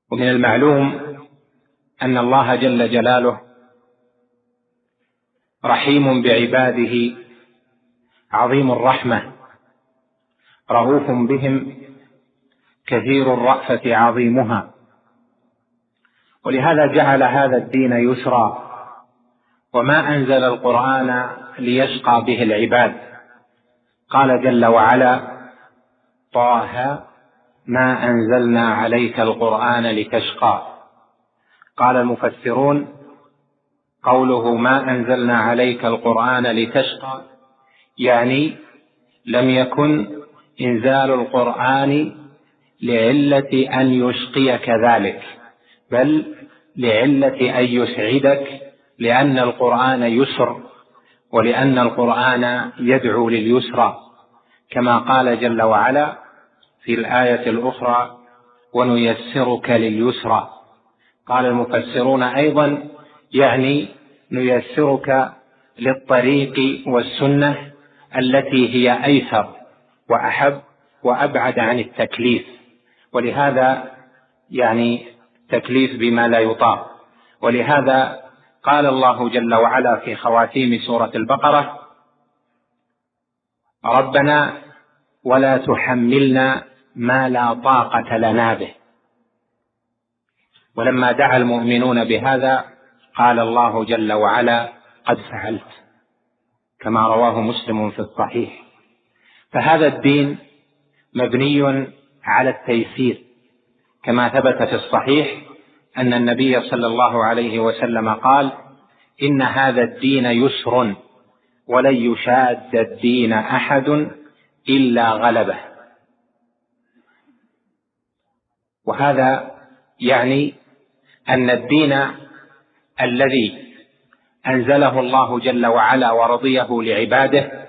ومن المعلوم أن الله جل جلاله رحيم بعباده عظيم الرحمة رؤوف بهم كثير الرأفة عظيمها، ولهذا جعل هذا الدين يسرا، وما أنزل القرآن ليشقى به العباد. قال جل وعلا: طه ما أنزلنا عليك القرآن لتشقى. قال المفسرون: قوله ما أنزلنا عليك القرآن لتشقى يعني لم يكن إنزال القرآن لعلة أن يشقيك ذلك، بل لعلة أن يسعدك، لأن القرآن يسر، ولأن القرآن يدعو لليسرى، كما قال جل وعلا في الآية الأخرى: ونيسرك لليسرى. قال المفسرون أيضا: يعني نيسرك للطريق والسنة التي هي أيسر وأحب وأبعد عن التكليف، ولهذا يعني تكليف بما لا يطاق. ولهذا قال الله جل وعلا في خواتيم سورة البقرة: ربنا ولا تحملنا ما لا طاقة لنا به. ولما دعا المؤمنون بهذا قال الله جل وعلا: قد فعلت، كما رواه مسلم في الصحيح. فهذا الدين مبني على التيسير، كما ثبت في الصحيح أن النبي صلى الله عليه وسلم قال: إن هذا الدين يسر ولن يشاد الدين أحد إلا غلبه. وهذا يعني أن الدين الذي أنزله الله جل وعلا ورضيه لعباده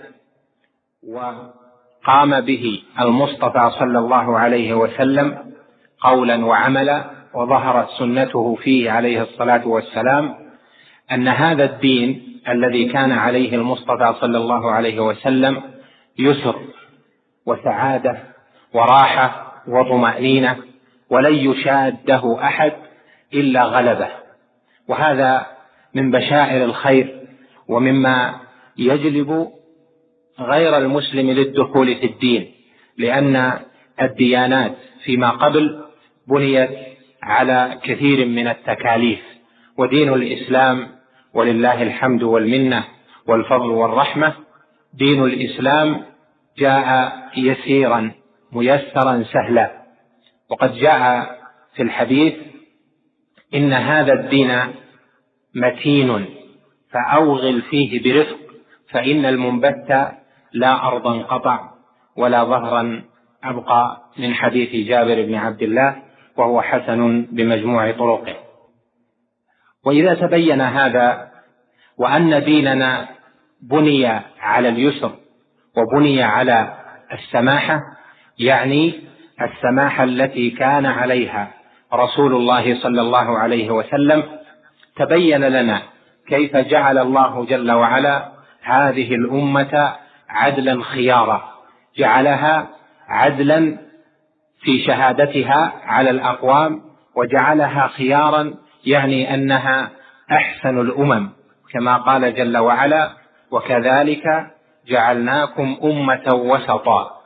وقام به المصطفى صلى الله عليه وسلم قولا وعملا، وظهرت سنته فيه عليه الصلاة والسلام، أن هذا الدين الذي كان عليه المصطفى صلى الله عليه وسلم يسر وسعادة وراحة وطمأنينة، ولن يشاده أحد إلا غلبه. وهذا من بشائر الخير، ومما يجلب غير المسلم للدخول في الدين، لأن الديانات فيما قبل بنيت على كثير من التكاليف، ودين الإسلام ولله الحمد والمنة والفضل والرحمة، دين الإسلام جاء يسيرا ميسرا سهلا. وقد جاء في الحديث: إن هذا الدين متين فأوغل فيه برفق، فإن المنبت لا أرضا قطع ولا ظهرا أبقى، من حديث جابر بن عبد الله، وهو حسن بمجموع طرقه. وإذا تبين هذا وأن ديننا بني على اليسر وبني على السماحة، يعني السماحة التي كان عليها رسول الله صلى الله عليه وسلم، تبين لنا كيف جعل الله جل وعلا هذه الأمة عدلا خيارا، جعلها عدلا في شهادتها على الأقوام، وجعلها خيارا يعني أنها أحسن الأمم، كما قال جل وعلا: وكذلك جعلناكم أمة وسطا